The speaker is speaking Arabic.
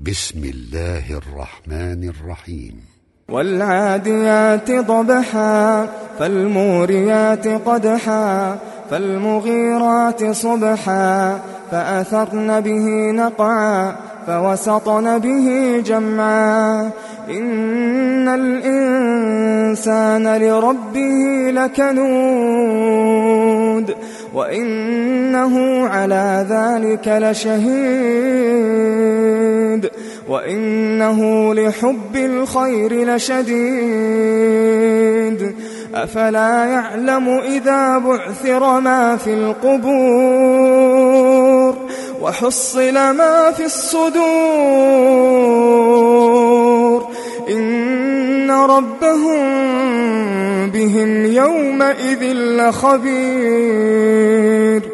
بسم الله الرحمن الرحيم. والعاديات ضبحا فالموريات قدحا فالمغيرات صبحا فأثرن به نقعا فوسطن به جمعا إن الإنسان لربه لكنود وإنه على ذلك لشهيد وإنه لحب الخير لشديد أفلا يعلم إذا بعثر ما في القبور وحصل ما في الصدور إن ربهم بهم يومئذ لخبير